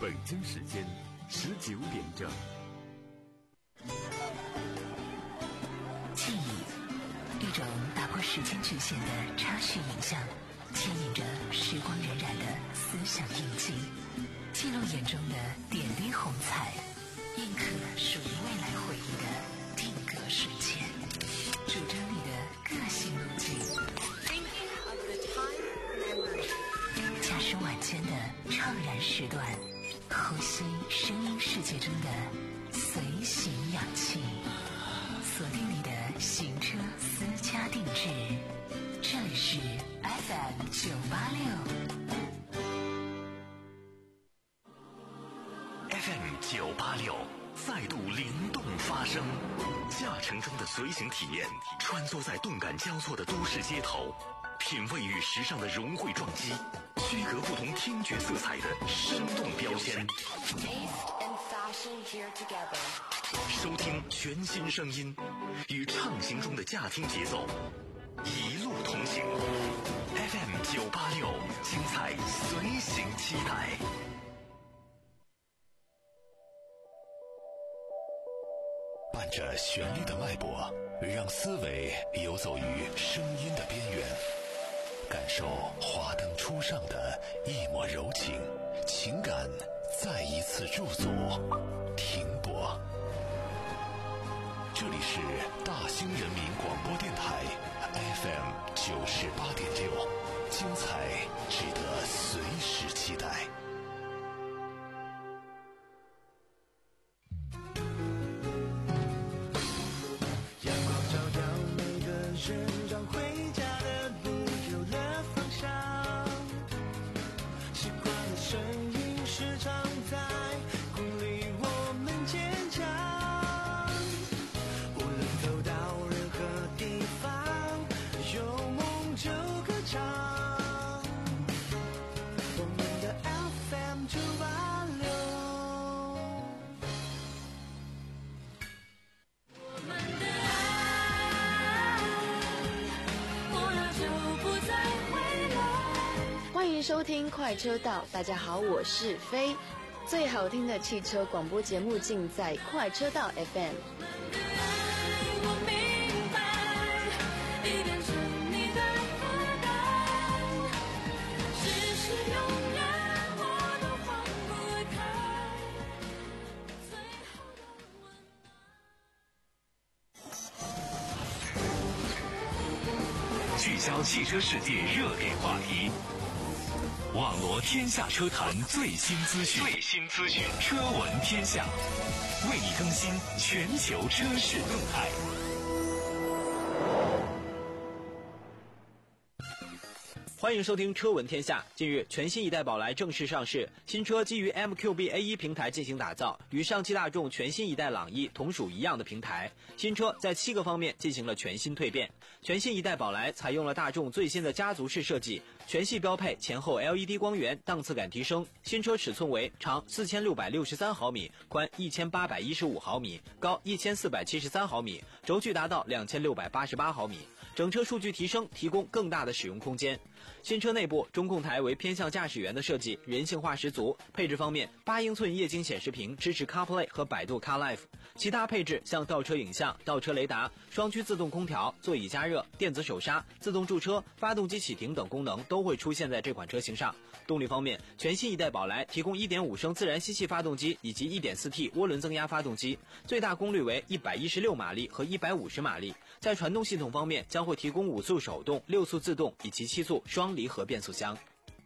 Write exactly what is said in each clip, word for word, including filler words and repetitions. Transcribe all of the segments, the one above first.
北京时间十九点整。 记忆，一种打破时间局限的插叙影像，牵引着时光荏苒的思想印记，记录眼中的点滴红彩，印刻属于未来回忆的定格瞬间，主张你的个性路径。驾驶晚间的怅然时段，呼吸声音世界中的随行氧气，锁定你的行车私家定制。这里是 F M 九八六 F M 九八六再度灵动发声，驾乘中的随行体验，穿梭在动感交错的都市街头，品味与时尚的融汇撞击，区隔不同听觉色彩的生动标签，收听全新声音，与畅行中的驾听节奏一路同行。 F M 九八六，精彩随行期待。伴着旋律的脉搏，让思维游走于声音的边缘，感受华灯初上的一抹柔情，情感再一次驻足停泊。这里是大兴人民广播电台 F M 九十八点六，精彩值得随时期待。 欢迎收听快车道，大家好，我是飞。最好听的汽车广播节目尽在快车道 F M。 聚焦汽车世界热点话题，网罗天下车坛最新资讯，最新资讯，车闻天下，为你更新全球车市动态。 欢迎收听车闻天下。近日，全新一代宝来正式上市，新车基于 M Q B A 一 平台进行打造，与上汽大众全新一代朗逸同属一样的平台。新车在七个方面进行了全新蜕变。全新一代宝来采用了大众最新的家族式设计，全系标配前后 L E D 光源，档次感提升。新车尺寸为长四千六百六十三毫米，宽一千八百一十五毫米，高一千四百七十三毫米，轴距达到两千六百八十八毫米。整车数据提升，提供更大的使用空间。新车内部中控台为偏向驾驶员的设计，人性化十足。配置方面，八英寸液晶显示屏支持 CarPlay 和百度 CarLife。其他配置像倒车影像、倒车雷达、双区自动空调、座椅加热、电子手刹、自动驻车、发动机启停等功能都会出现在这款车型上。动力方面，全新一代宝来提供 一点五升自然吸气发动机以及 一点四T 涡轮增压发动机，最大功率为一百一十六马力和一百五十马力。在传动系统方面，将会提供五速手动、六速自动以及七速双离合变速箱。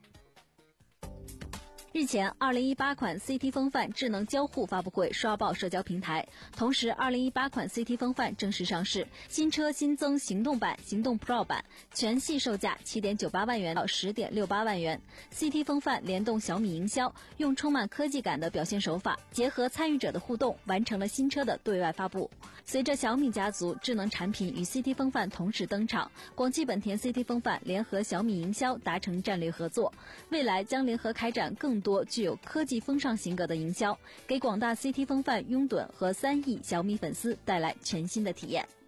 日前二零一八款 C T 风范智能交互发布会刷爆社交平台，同时二零一八款 C T 风范正式上市，新车新增行动版、行动 Pro 版，全系售价 七点九八万元到 十点六八万元。 C T 风范联动小米营销，用充满科技感的表现手法，结合参与者的互动，完成了新车的对外发布。随着小米家族智能产品与 C T 风范同时登场，广汽本田 C T 风范联合小米营销达成战略合作，未来将联合开展更多具有科技风尚性格的营销，给广大 C T 风范拥趸和三亿小米粉丝带来全新的体验。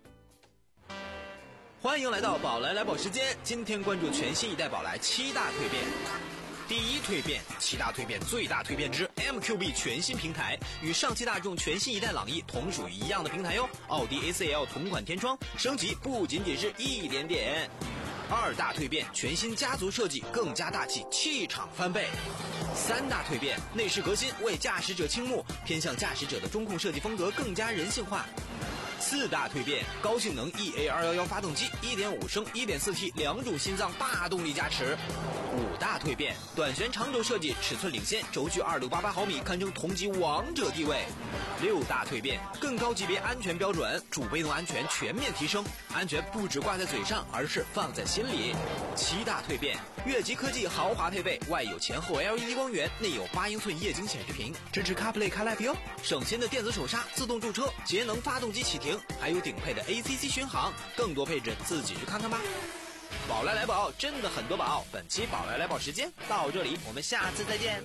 欢迎来到宝来来宝时间，今天关注全新一代宝来七大蜕变。 第一蜕变，七大蜕变最大蜕变之 M Q B 全新平台，与上汽大众全新一代朗逸同属于一样的平台哟。奥迪 A四 L 同款天窗，升级不仅仅是一点点。二大蜕变，全新家族设计更加大气，气场翻倍。三大蜕变，内饰革新，为驾驶者倾目，偏向驾驶者的中控设计风格更加人性化。四大蜕变，高性能 E A 二一一 发动机 一点五 升 一点四 T 两种心脏大动力加持。五大蜕变，短悬长轴设计，尺寸领先，轴距二六八八毫米，堪称同级王者地位。六大蜕变，更高级别安全标准，主被动安全全面提升，安全不只挂在嘴上，而是放在心里。七大蜕变，越级科技豪华配备，外有前后 L E D 光源，内有八英寸液晶显示屏，支持 CarPlay CarLife 哟，省心的电子手刹，自动驻车，节能发动机启停，还有顶配的 A C C 巡航，更多配置自己去看看吧。宝来来宝，真的很多宝。本期宝来来宝时间到这里，我们下次再见。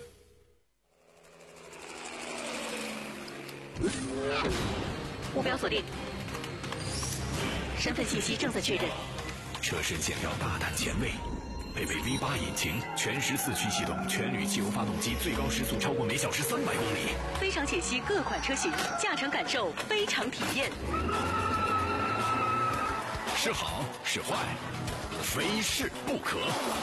目标锁定，身份信息正在确认。 车身线条大胆前卫，配备 V 八 引擎，全时四驱系统，全铝汽油发动机，最高时速超过每小时三百公里。 非常解析各款车型，驾乘感受非常体验。 是好是坏，非试不可。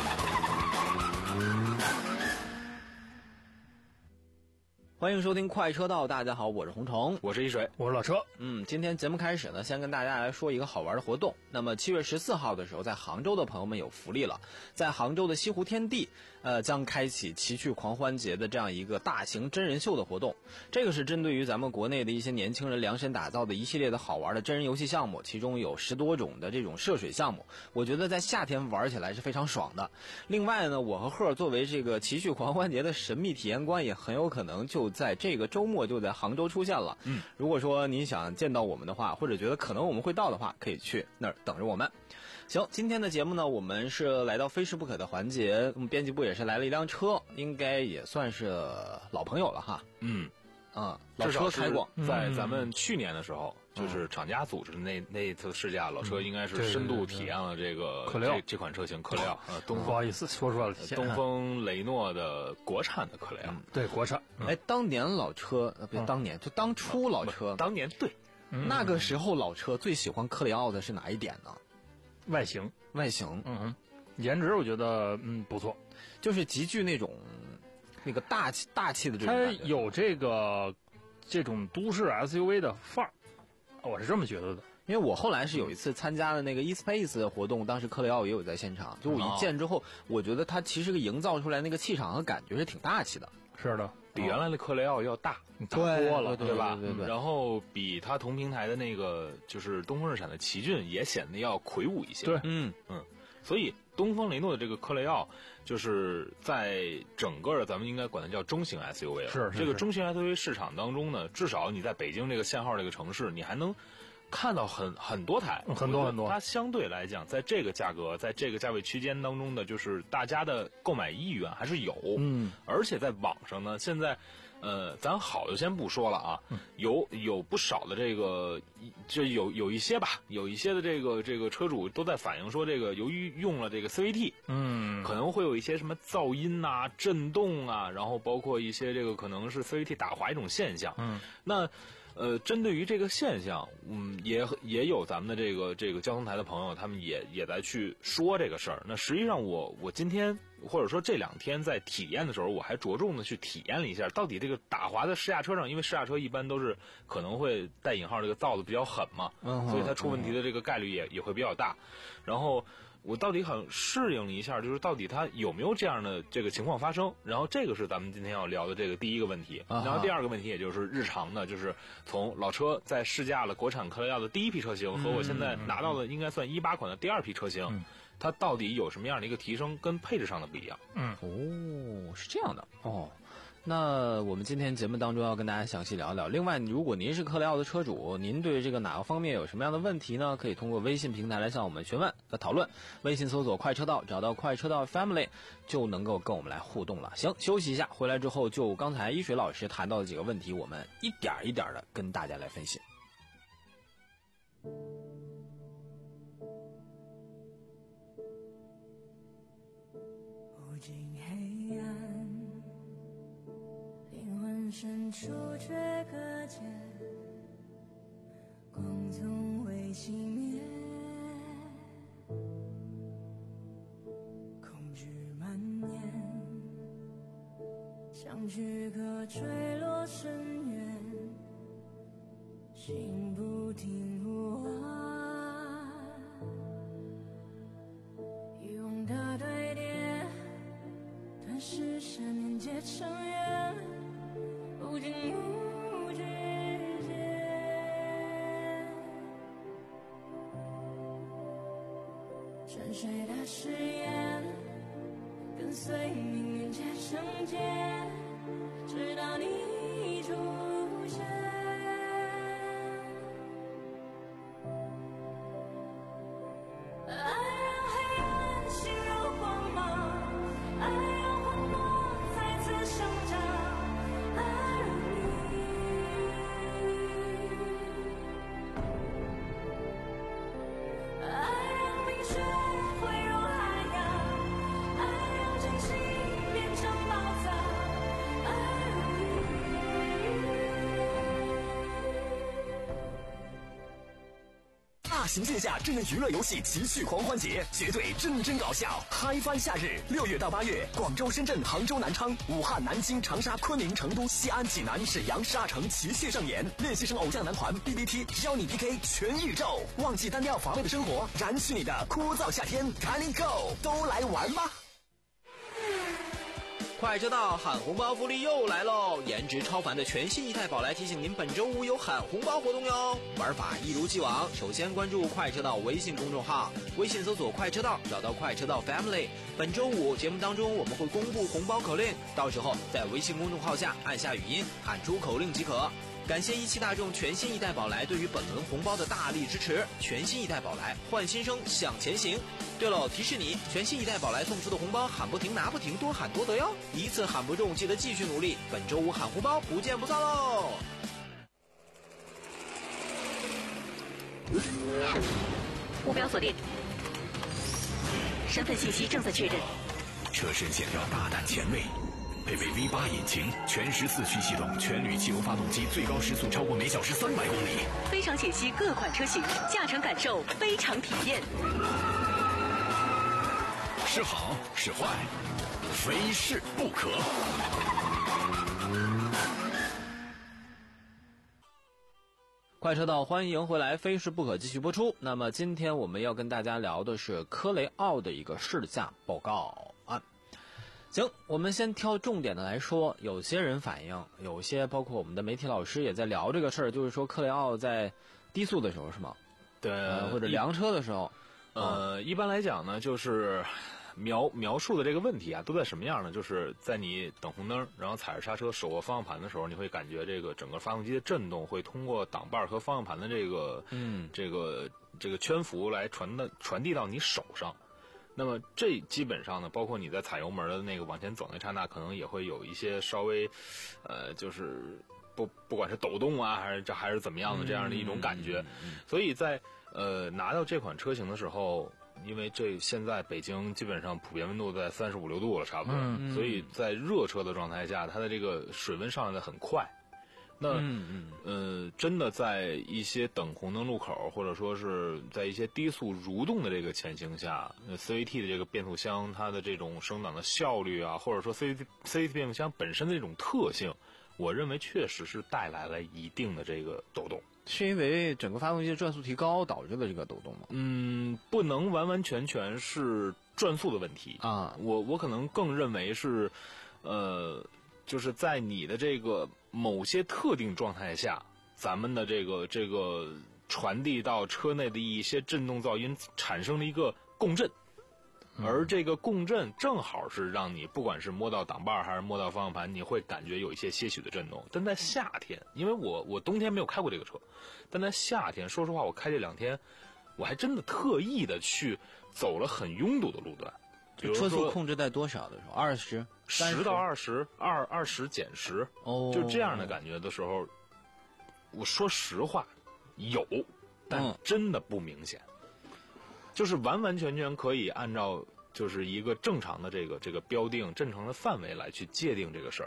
欢迎收听快车道，大家好，我是洪虫， 我是一水， 我是老车。 嗯，今天节目开始呢，先跟大家来说一个好玩的活动。那么七月十四号的时候，在杭州的朋友们有福利了，在杭州的西湖天地，呃，将开启奇趣狂欢节的这样一个大型真人秀的活动。这个是针对于咱们国内的一些年轻人量身打造的一系列的好玩的真人游戏项目，其中有十多种的这种涉水项目，我觉得在夏天玩起来是非常爽的。另外呢，我和贺作为这个奇趣狂欢节的神秘体验官，也很有可能就在这个周末就在杭州出现了。嗯，如果说您想见到我们的话，或者觉得可能我们会到的话，可以去那儿等着我们。行，今天的节目呢，我们是来到非试不可的环节。我们编辑部也是来了一辆车，应该也算是老朋友了哈。 嗯嗯，老车开过， 在咱们去年的时候，嗯、就是厂家组织的那那一次试驾，老车应该是深度体验了这个克雷奥这, 这款车型克雷奥。呃，东不好意思说错了， 东风雷诺的国产的克雷奥， 嗯、对国产。 嗯、哎，当年老车，呃，别当年，就当初老车， 嗯、当年对、 嗯，那个时候老车最喜欢克雷奥的是哪一点呢？ 外形， 外形， 嗯，颜值我觉得嗯不错， 就是极具那种那个大气大气的这种感觉，它有这个这种都市 S U V 的范儿，我是这么觉得的。 因为我后来是有一次参加了那个 eSpace 的活动，当时克雷奥也有在现场，就我一见之后，哦、我觉得它其实个营造出来那个气场和感觉是挺大气的。 是的， 比原来的克雷奥要大，大多了，对吧？ 对对对。 然后比它同平台的那个就是东风日产的奇骏也显得要魁梧一些。 对， 嗯嗯。所以东风雷诺的这个克雷奥，就是在整个的咱们应该管它叫中型 S U V 了。 是, 是这个中型 S U V 市场当中呢，至少你在北京这个限号这个城市，你还能看到很很多台， 很多很多。 它相对来讲，在这个价格，在这个价位区间当中的，就是大家的购买意愿还是有。 嗯， 而且在网上呢，现在，呃，咱好就先不说了啊， 嗯、 有有不少的这个，就有有一些吧，有一些的这个这个车主都在反映说，这个由于用了这个 C V T， 嗯， 可能会有一些什么噪音啊、震动啊，然后包括一些这个可能是 C V T 打滑一种现象。 嗯， 那。呃，针对于这个现象，嗯，也也有咱们的这个这个交通台的朋友，他们也也在去说这个事儿。那实际上我，我我今天或者说这两天在体验的时候，我还着重的去体验了一下，到底这个打滑在试驾车上，因为试驾车一般都是可能会带引号这个造的比较狠嘛， 嗯， 所以它出问题的这个概率也也会比较大。然后我到底很适应了一下，就是到底它有没有这样的这个情况发生，然后这个是咱们今天要聊的这个第一个问题。然后第二个问题也就是日常的，就是从老车在试驾了国产克雷奥的第一批车型和我现在拿到的应该算一八款的第二批车型， 嗯、 它到底有什么样的一个提升跟配置上的不一样。 嗯， 哦，是这样的哦。那我们今天节目当中要跟大家详细聊聊。另外，如果您是克雷奥的车主，您对这个哪个方面有什么样的问题呢？可以通过微信平台来向我们询问和讨论。微信搜索快车道，找到快车道 Family 就能够跟我们来互动了。行，休息一下，回来之后就刚才一水老师谈到的几个问题，我们一点一点的跟大家来分析。 无尽黑暗情深处却可见光从未熄灭，恐惧蔓延，像躯壳坠落深渊，心不停呼唤，遗忘的对叠，断时想念结成缘，无尽无止间，沉睡的誓言，跟随命运结成结，直到你出现。爱让黑暗形如光芒，爱让荒漠再次生长，爱让你，爱让冰雪汇入海洋，爱让真心变成宝藏，爱让大型线下真人娱乐游戏奇趣狂欢节，绝对真真搞笑，嗨翻夏日！六月到八月，广州、深圳、杭州、南昌、武汉、南京、长沙、昆明、成都、西安、济南、沈阳、沙城齐齐上演。练习生偶像男团 B B T 邀你 P K 全宇宙，忘记单调乏味的生活，燃起你的枯燥夏天，赶紧 Go， 都来玩吧！ 快车道喊红包福利又来喽！颜值超凡的全新一代宝来提醒您，本周五有喊红包活动哟。玩法一如既往，首先关注快车道微信公众号，微信搜索快车道，找到快车道 Family。本周五节目当中我们会公布红包口令，到时候在微信公众号下按下语音喊出口令即可。感谢一汽大众全新一代宝来对于本轮红包的大力支持，全新一代宝来换新生向前行。对了，提示你，全新一代宝来送出的红包喊不停拿不停，多喊多得哟，一次喊不中记得继续努力，本周五喊红包不见不散喽。 目标锁定，身份信息正在确认， 车身线条大胆前卫，配备 V 八 引擎，全时四驱系统，全铝汽油发动机，最高时速超过每小时三百公里。 非常解析各款车型，驾乘感受非常体验。 是好是坏，非是不可。 快车道，欢迎回来，非是不可继续播出。那么今天我们要跟大家聊的是科雷傲的一个试驾报告案。行，我们先挑重点的来说。有些人反映，有些包括我们的媒体老师也在聊这个事儿，就是说科雷傲在低速的时候是吗？ 对、 呃，或者凉车的时候， 呃，嗯、一般来讲呢，就是描描述的这个问题啊，都在什么样呢？就是在你等红灯，然后踩着刹车，手握方向盘的时候，你会感觉这个整个发动机的震动会通过挡把和方向盘的这个嗯这个这个圈幅来传的传递到你手上。那么这基本上呢，包括你在踩油门的那个往前走那刹那，可能也会有一些稍微，呃，就是不不管是抖动啊，还是这还是怎么样的这样的一种感觉。嗯嗯、所以在呃拿到这款车型的时候，因为这现在北京基本上普遍温度在三十五六度了，差不多，嗯、所以在热车的状态下，它的这个水温上来的很快。那嗯嗯呃，真的在一些等红灯路口，或者说是在一些低速蠕动的这个前行下，那 C V T 的这个变速箱它的这种升档的效率啊，或者说 C V T C V T 变速箱本身的这种特性，我认为确实是带来了一定的这个抖动。 是因为整个发动机的转速提高导致的这个抖动吗？ 嗯，不能完完全全是转速的问题啊，我我可能更认为是，呃。就是在你的这个某些特定状态下，咱们的这个这个传递到车内的一些震动噪音产生了一个共振，而这个共振正好是让你不管是摸到挡把还是摸到方向盘，你会感觉有一些些许的震动。但在夏天，因为我我冬天没有开过这个车，但在夏天，说实话，我开这两天，我还真的特意的去走了很拥堵的路段。 车速控制在多少的时候？二十、 十到二十，二二十减十，哦，就这样的感觉的时候，我说实话有，但真的不明显，嗯、就是完完全全可以按照就是一个正常的这个这个标定正常的范围来去界定这个事儿。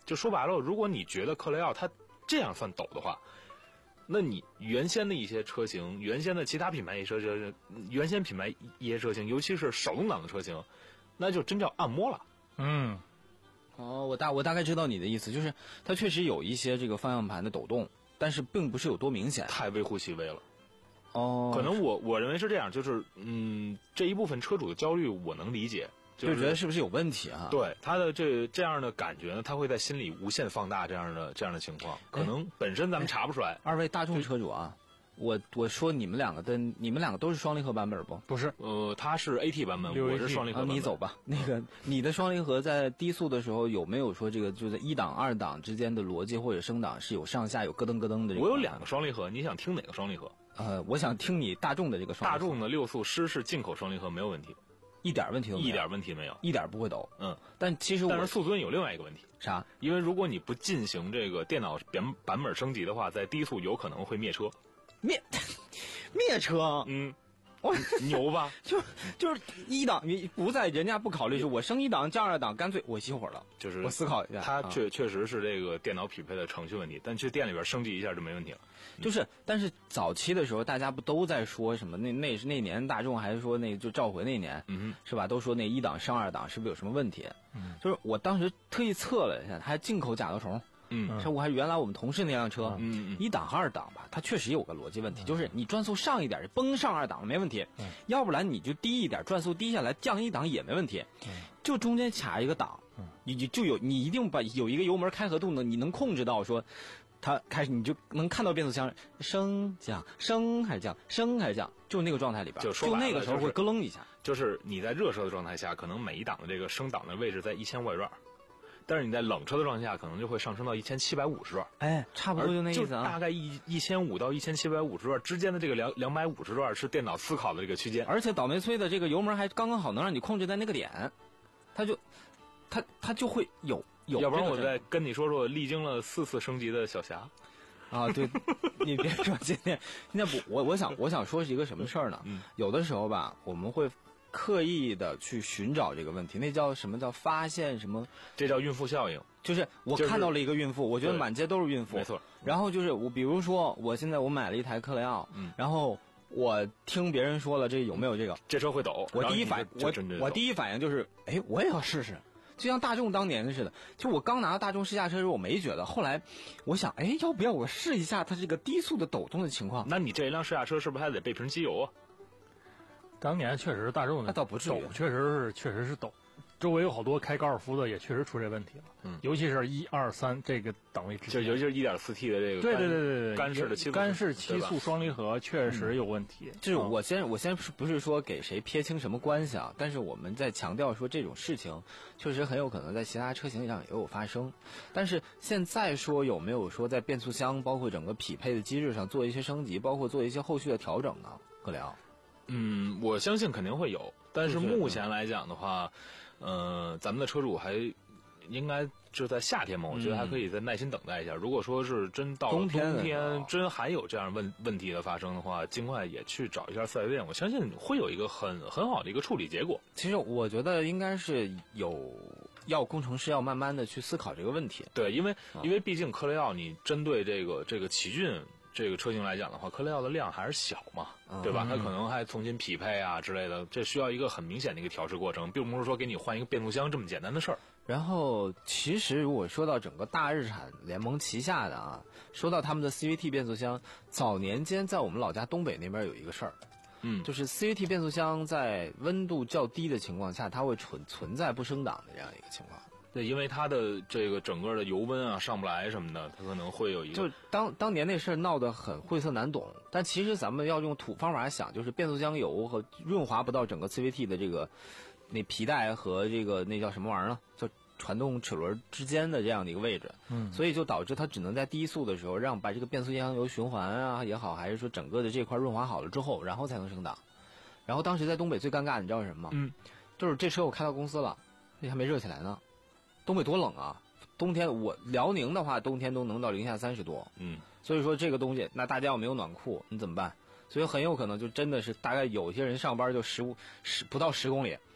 就说白了，如果你觉得克雷奥它这样算陡的话，那你原先的一些车型，原先的其他品牌一些车型，原先品牌一些车型，尤其是手动挡的车型，那就真叫按摩了。 嗯， 哦，我大我大概知道你的意思，就是它确实有一些这个方向盘的抖动，但是并不是有多明显， 太微乎其微了。 哦， 可能我我认为是这样，就是嗯，这一部分车主的焦虑我能理解。就觉得是不是有问题啊？ 对他的这这样的感觉呢，他会在心里无限放大这样的这样的情况，可能本身咱们查不出来。 二位大众车主啊，我我说你们两个的，你们两个都是双离合版本不？ 不是， 呃，他是 A T 版本，我是双离合版本。 啊，你走吧。那个你的双离合在低速的时候有没有说这个就在一档二档之间的逻辑或者升档是有上下有咯噔咯噔的？ 我有两个双离合，你想听哪个双离合？ 呃，我想听你大众的这个双离合。 大众的六速湿式进口双离合没有问题。 一点问题都没有， 一点问题没有， 一点不会抖。 嗯， 但其实我但是速尊有另外一个问题， 啥？ 因为如果你不进行这个电脑版版本升级的话，在低速有可能会灭车。 灭灭车？ 嗯，牛吧？ 就就是一档，你不在人家不考虑，是我升一档降二档，干脆我熄火了。 就是我思考一下， 它确、啊、确实是这个电脑匹配的程序问题，但去店里边升级一下就没问题了。 就是，但是早期的时候，大家不都在说什么？那那是那年大众还是说那就召回那年， 嗯， 是吧？都说那一档升二档是不是有什么问题？ 嗯， 就是我当时特意测了一下，还进口甲壳虫， 嗯， 是我还原来我们同事那辆车， 嗯， 一档和二档吧，它确实有个逻辑问题，就是你转速上一点，崩上二档没问题， 嗯， 要不然你就低一点，转速低下来降一档也没问题， 嗯， 就中间卡一个档， 嗯， 你就有你一定把有一个油门开合度呢，你能控制到说。它开始你就能看到变速箱升降升还是降升还是降，就那个状态里边， 就说就那个时候会咯楞一下。 就是你在热车的状态下，可能每一档的这个升档的位置在一千外转，但是你在冷车的状态下，可能就会上升到一千七百五十转。 哎，差不多就那意思啊。 大概一一千五到一千七百五十转之间的这个两两百五十转是电脑思考的这个区间， 而且倒霉催的这个油门还刚刚好能让你控制在那个点，它就它它就会有。有， 要不然我再跟你说说历经了四次升级的小霞， 啊，对，你别说今天，今天不，我我想我想说是一个什么事儿呢？ 嗯， 有的时候吧，我们会刻意的去寻找这个问题，那叫什么叫发现什么？ 这叫孕妇效应。 就是我看到了一个孕妇，就是、我觉得满街都是孕妇， 没错。 然后就是我，比如说我现在我买了一台克雷奥， 嗯， 然后我听别人说了这有没有这个， 这车会抖， 我第一反我我第一反应就是，哎，我也要试试。就像大众当年似的，就我刚拿到大众试驾车的时候，我没觉得。后来我想，哎，要不要我试一下它这个低速的抖动的情况？ 那你这一辆试驾车是不是还得备瓶机油啊？ 当年确实大众的那倒不至于， 抖确实是确实是抖。周围有好多开高尔夫的，也确实出这问题了。 嗯， 尤其是一二三这个档位之间， 就尤其是 一点四 T 的这个， 对对对对对， 干式的七干式七速双离合确实有问题。 嗯、就是我先我先不是说给谁撇清什么关系啊，但是我们在强调说这种事情确实很有可能在其他车型上也有发生。但是现在说有没有说在变速箱包括整个匹配的机制上做一些升级，包括做一些后续的调整呢？葛良， 嗯，我相信肯定会有，但是目前来讲的话。呃，咱们的车主还应该就在夏天嘛，我觉得还可以再耐心等待一下。嗯、如果说是真到了冬天，冬天真还有这样问问题的发生的话，尽快也去找一下四 S店，我相信会有一个很很好的一个处理结果。 其实我觉得应该是有要工程师要慢慢的去思考这个问题。 对，因为、啊、因为毕竟克雷奥你针对这个这个奇骏。这个车型来讲的话，克雷奥的量还是小嘛，对吧？它可能还重新匹配啊之类的，这需要一个很明显的一个调试过程，并不是说给你换一个变速箱这么简单的事儿。 然后，其实如果说到整个大日产联盟旗下的啊，说到他们的 C V T 变速箱，早年间在我们老家东北那边有一个事儿， 嗯， 就是 C V T 变速箱在温度较低的情况下，它会存存在不升档的这样一个情况。 对，因为它的这个整个的油温啊上不来什么的，它可能会有一个。 就当当年那事儿闹得很晦涩难懂，但其实咱们要用土方法想，就是变速箱油和润滑不到整个 C V T 的这个那皮带和这个那叫什么玩意儿呢？叫传动齿轮之间的这样的一个位置。 嗯， 所以就导致它只能在低速的时候让把这个变速箱油循环啊也好，还是说整个的这块润滑好了之后，然后才能升档。然后当时在东北最尴尬，你知道是什么吗？ 嗯， 就是这车我开到公司了，那还没热起来呢。东北多冷啊！冬天我辽宁的话，冬天都能到零下三十多。 嗯， 所以说这个东西，那大家要没有暖库，你怎么办？所以很有可能就真的是大概有些人上班就十五十不到十公里，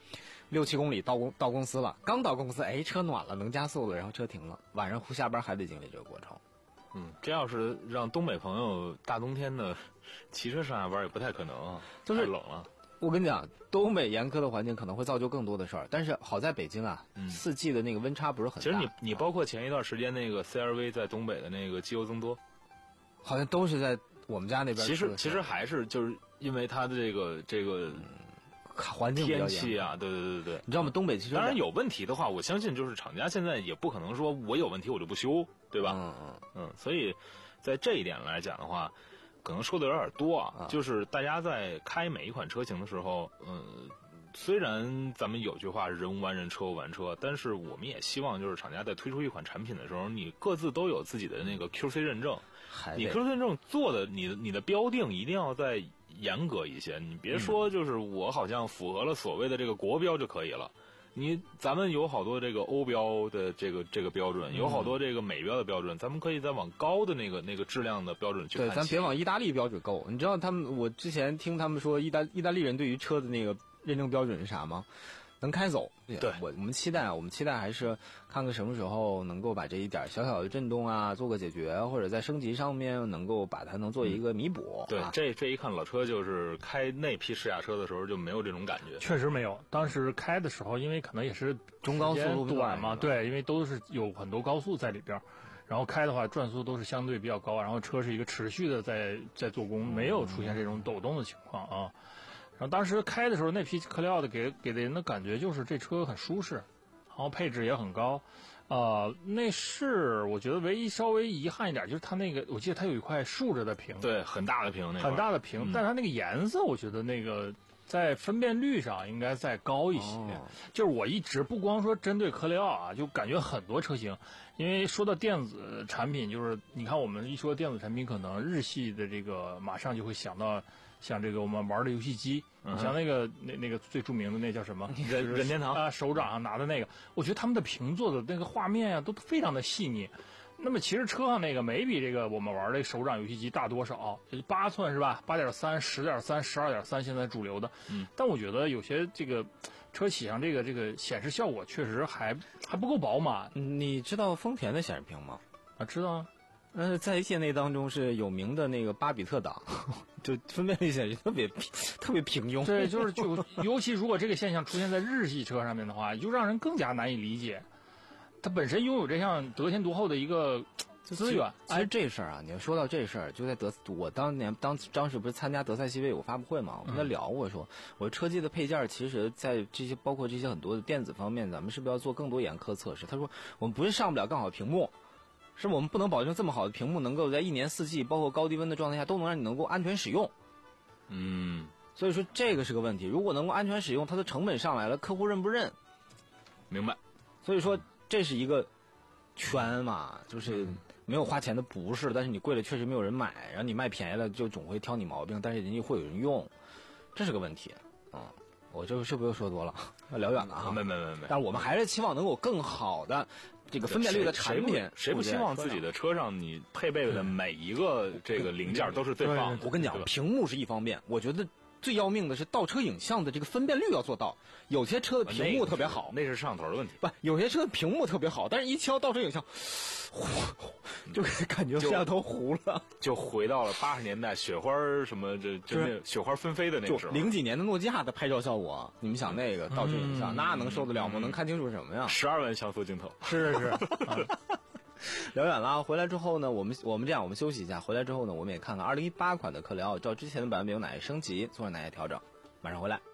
六七公里到公到公司了，刚到公司，哎，车暖了，能加速了，然后车停了，晚上下班还得经历这个过程。 嗯，这要是让东北朋友大冬天的骑车上下班也不太可能啊， 就是太冷了。 我跟你讲，东北严苛的环境可能会造就更多的事儿，但是好在北京啊， 嗯、 四季的那个温差不是很大。 其实你你包括前一段时间那个 C R V 在东北的那个机油增多， 好像都是在我们家那边。 其实其实还是就是因为它的这个这个。嗯环境天气啊，对对对对， 你知道吗？东北其实当然有问题的话，我相信就是厂家现在也不可能说我有问题我就不修，对吧？ 嗯嗯嗯，所以在这一点来讲的话，可能说的有点多啊。 啊就是大家在开每一款车型的时候，嗯，虽然咱们有句话人无完人，车无完车，但是我们也希望就是厂家在推出一款产品的时候，你各自都有自己的那个 Q C 认证，你 Q C 认证做的你的你的标定一定要在。严格一些，你别说就是我好像符合了所谓的这个国标就可以了，你咱们有好多这个欧标的这个这个标准，有好多这个美标的标准，咱们可以再往高的那个那个质量的标准去看。 对，咱别往意大利标准够。你知道他们，我之前听他们说意大意大利人对于车的那个认证标准是啥吗？能开走。 对， 我我们期待啊，我们期待还是看看什么时候能够把这一点小小的震动啊做个解决，或者在升级上面能够把它能做一个弥补。 嗯、对， 啊、 这这一看老车就是开那批试驾车的时候就没有这种感觉。 确实没有，当时开的时候，因为可能也是中高速路短嘛，对，因为都是有很多高速在里边。然后开的话，转速都是相对比较高，然后车是一个持续的在在做工，没有出现这种抖动的情况啊。然后当时开的时候，那批克利奥的给给人的感觉就是这车很舒适，然后配置也很高，呃，内饰我觉得唯一稍微遗憾一点就是它那个，我记得它有一块竖着的屏， 对，很大的屏，那很大的屏，嗯、但它那个颜色，我觉得那个在分辨率上应该再高一些。哦、就是我一直不光说针对克利奥啊，就感觉很多车型，因为说到电子产品，就是你看我们一说电子产品，可能日系的这个马上就会想到。像这个我们玩的游戏机，你、嗯、像那个那那个最著名的那叫什么任任天堂啊，手掌上拿的那个，我觉得他们的屏做的那个画面啊都非常的细腻。那么其实车上那个没比这个我们玩的手掌游戏机大多少，八寸是吧？八点三、十点三、十二点三，现在主流的。嗯，但我觉得有些这个车企上这个这个显示效果确实还还不够饱满。 你知道丰田的显示屏吗？ 啊，知道啊。 呃，在业内当中是有名的那个巴比特党，就分辨率显示特别特别平庸。 对，就是就尤其如果这个现象出现在日系车上面的话，就让人更加难以理解。它本身拥有这样得天独厚的一个资源。 其实这事儿啊，你要说到这事儿，就在德，我当年当当时不是参加德赛西威有个发布会嘛，我跟他聊，我说我车机的配件，其实在这些包括这些很多的电子方面，咱们是不是要做更多严苛测试？他说我们不是上不了更好的屏幕。是我们不能保证这么好的屏幕能够在一年四季，包括高低温的状态下，都能让你能够安全使用。 嗯， 所以说这个是个问题。如果能够安全使用，它的成本上来了，客户认不认？ 明白。 所以说这是一个圈嘛，就是没有花钱的不是，但是你贵了确实没有人买，然后你卖便宜了就总会挑你毛病，但是人家会有人用，这是个问题。嗯，我这是不是又说多了？聊远了啊。 没没没没。 但是我们还是期望能有更好的。这个分辨率的产品， 谁, 谁不希望自己的车上你配备的每一个这个零件都是最棒的？ 我跟你讲，屏幕是一方面，我觉得最要命的是倒车影像的这个分辨率要做到。有些车的屏幕特别好， 那是摄像头的问题。 不，有些车的屏幕特别好，但是一敲倒车影像，就感觉摄像头糊了， 就回到了八十年代雪花什么这就那雪花纷飞的那个时候。 零几年的诺基亚的拍照效果，你们想那个倒车影像，嗯、那能受得了吗？嗯、能看清楚什么呀？ 十二万像素镜头， 是是是。聊远了，回来之后呢，我们我们这样，我们休息一下。回来之后呢，我们也看看二零一八款的克利奥照之前的版本有哪些升级，做了哪些调整。马上回来。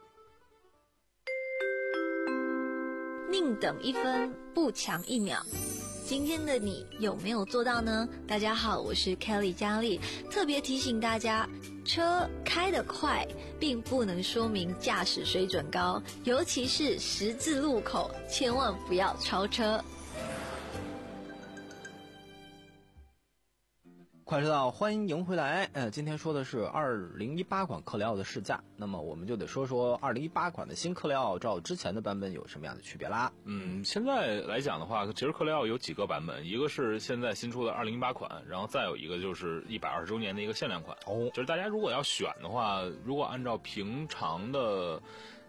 宁等一分，不强一秒。今天的你有没有做到呢？大家好，我是 Kelly 佳丽，特别提醒大家，车开得快并不能说明驾驶水准高，尤其是十字路口，千万不要超车。 快车道，欢迎回来。呃，今天说的是二零一八款克利奥的试驾，那么我们就得说说二零一八款的新克利奥照之前的版本有什么样的区别啦。 嗯，现在来讲的话，其实克利奥有几个版本，一个是现在新出的二零一八款，然后再有一个就是一百二十周年的一个限量款。哦，就是大家如果要选的话，如果按照平常的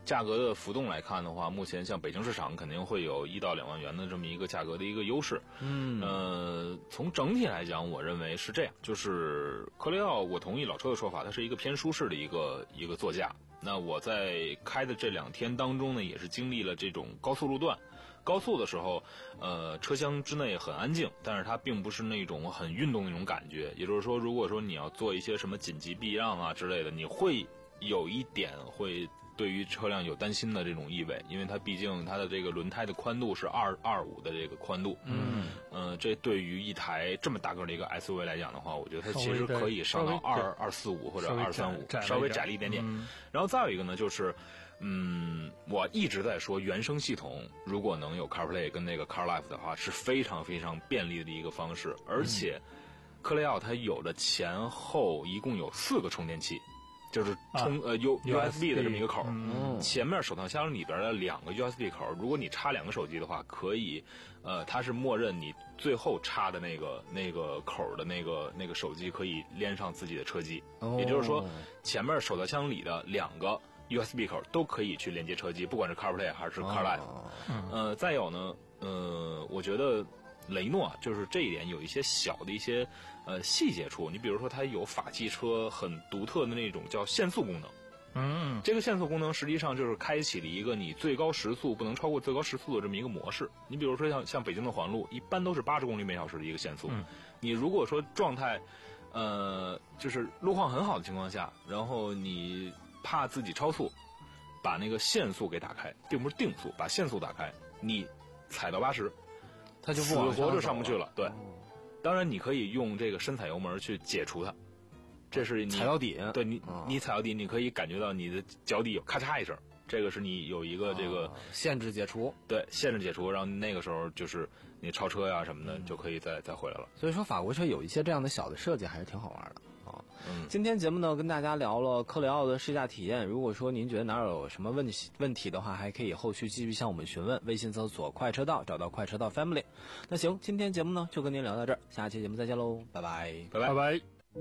价格的浮动来看的话，目前像北京市场肯定会有一到两万元的这么一个价格的一个优势。 嗯， 呃，从整体来讲，我认为是这样，就是科雷傲，我同意老车的说法，它是一个偏舒适的一个一个座驾。那我在开的这两天当中呢，也是经历了这种高速路段。高速的时候，呃，车厢之内很安静，但是它并不是那种很运动那种感觉。也就是说，如果说你要做一些什么紧急避让啊之类的，你会有一点会对于车辆有担心的这种意味，因为它毕竟它的这个轮胎的宽度是二二五的这个宽度。 嗯， 呃，这对于一台这么大个的一个 S U V 来讲的话，我觉得它其实可以上到二二四五或者二三五，稍微窄了一点点。 嗯、 然后再有一个呢，就是。嗯，我一直在说原生系统如果能有 CarPlay 跟那个 CarLife 的话，是非常非常便利的一个方式。而且，科雷傲它有的前后一共有四个充电器，就是充、啊、呃 U U S B 的这么一个口。 嗯、 前面手套箱里边的两个 U S B 口，如果你插两个手机的话，可以，呃，它是默认你最后插的那个那个口的那个那个手机可以连上自己的车机， 哦、 也就是说，前面手套箱里的两个。U S B 口都可以去连接车机，不管是 CarPlay 还是 CarLife。 哦、 呃，再有呢，呃，我觉得雷诺啊，就是这一点有一些小的一些呃细节处。你比如说，它有法系车很独特的那种叫限速功能。 嗯， 这个限速功能实际上就是开启了一个你最高时速不能超过最高时速的这么一个模式。你比如说像像北京的环路，一般都是八十公里每小时的一个限速。 嗯、 你如果说状态，呃，就是路况很好的情况下，然后你怕自己超速，把那个限速给打开，并不是定速，把限速打开，你踩到八十， 它就死活就上不去了。对，当然你可以用这个深踩油门去解除它，这是你踩到底。 对你，你踩到底，你可以感觉到你的脚底有咔嚓一声，这个是你有一个这个、 哦、限制解除。 对，限制解除，然后那个时候就是你超车呀什么的、嗯、就可以再再回来了。 所以说法国车有一些这样的小的设计还是挺好玩的。 嗯， 今天节目呢跟大家聊了科雷傲的试驾体验。如果说您觉得哪有什么问题问题的话，还可以后续继续向我们询问，微信搜索快车道，找到快车道 Family。那行，今天节目呢就跟您聊到这儿，下期节目再见喽，拜拜， 拜拜拜拜。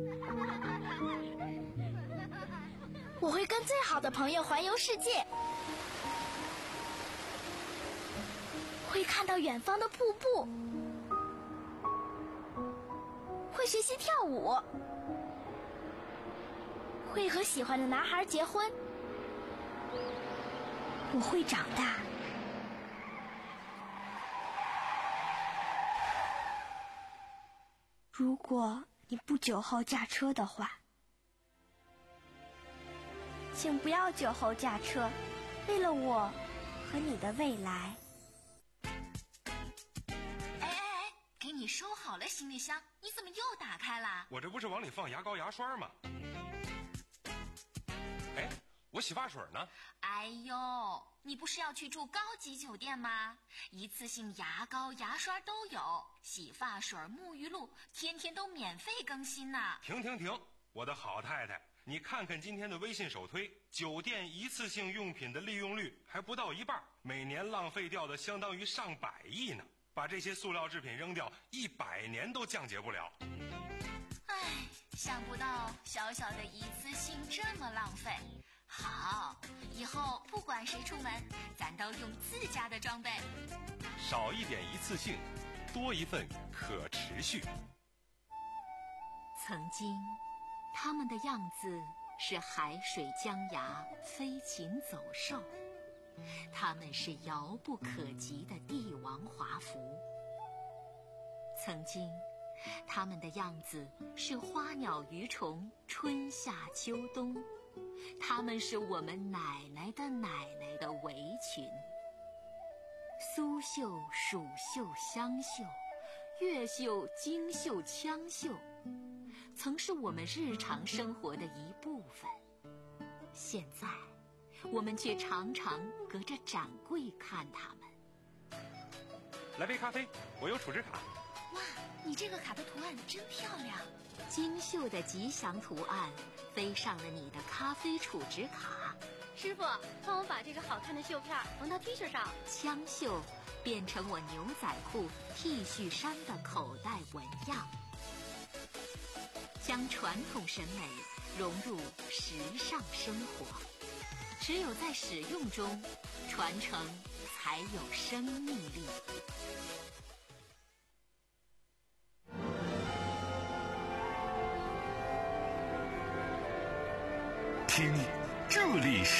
我会跟最好的朋友环游世界，会看到远方的瀑布，会学习跳舞，会和喜欢的男孩结婚。我会长大。如果你不酒后驾车的话，请不要酒后驾车，为了我和你的未来。 哎哎哎，给你收好了行李箱，你怎么又打开了？ 我这不是往里放牙膏牙刷吗？哎，我洗发水呢？ 哎呦，你不是要去住高级酒店吗？一次性牙膏牙刷都有，洗发水沐浴露天天都免费更新呢。 停停停，我的好太太，你看看今天的微信首推，酒店一次性用品的利用率还不到一半，每年浪费掉的相当于上百亿呢。把这些塑料制品扔掉，一百年都降解不了。 唉，想不到小小的一次性这么浪费。好，以后不管谁出门，咱都用自家的装备。 少一点一次性，多一份可持续。 曾经，他们的样子是海水江崖，飞禽走兽。他们是遥不可及的帝王华服。曾经，他们的样子是花鸟鱼虫，春夏秋冬。他们是我们奶奶的奶奶的围裙。苏绣、蜀绣、湘绣，越绣、京绣、羌绣，曾是我们日常生活的一部分。现在我们却常常隔着展柜看他们。 来杯咖啡，我有储值卡。 哇，你这个卡的图案真漂亮！ 精绣的吉祥图案飞上了你的咖啡储值卡。 师傅，帮我把这个好看的绣片缝到 T 恤上。 枪绣变成我牛仔裤、T 恤衫的口袋纹样，将传统审美融入时尚生活。 只有在使用中，传承才有生命力。 听，这里是